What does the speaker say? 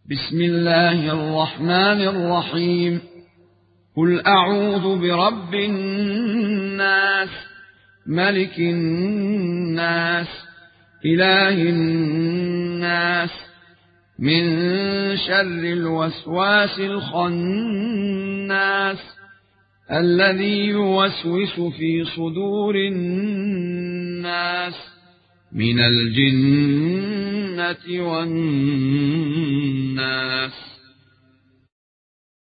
بسم الله الرحمن الرحيم. قل أعوذ برب الناس، ملك الناس، إله الناس، من شر الوسواس الخناس، الذي يوسوس في صدور الناس من الجنة والناس.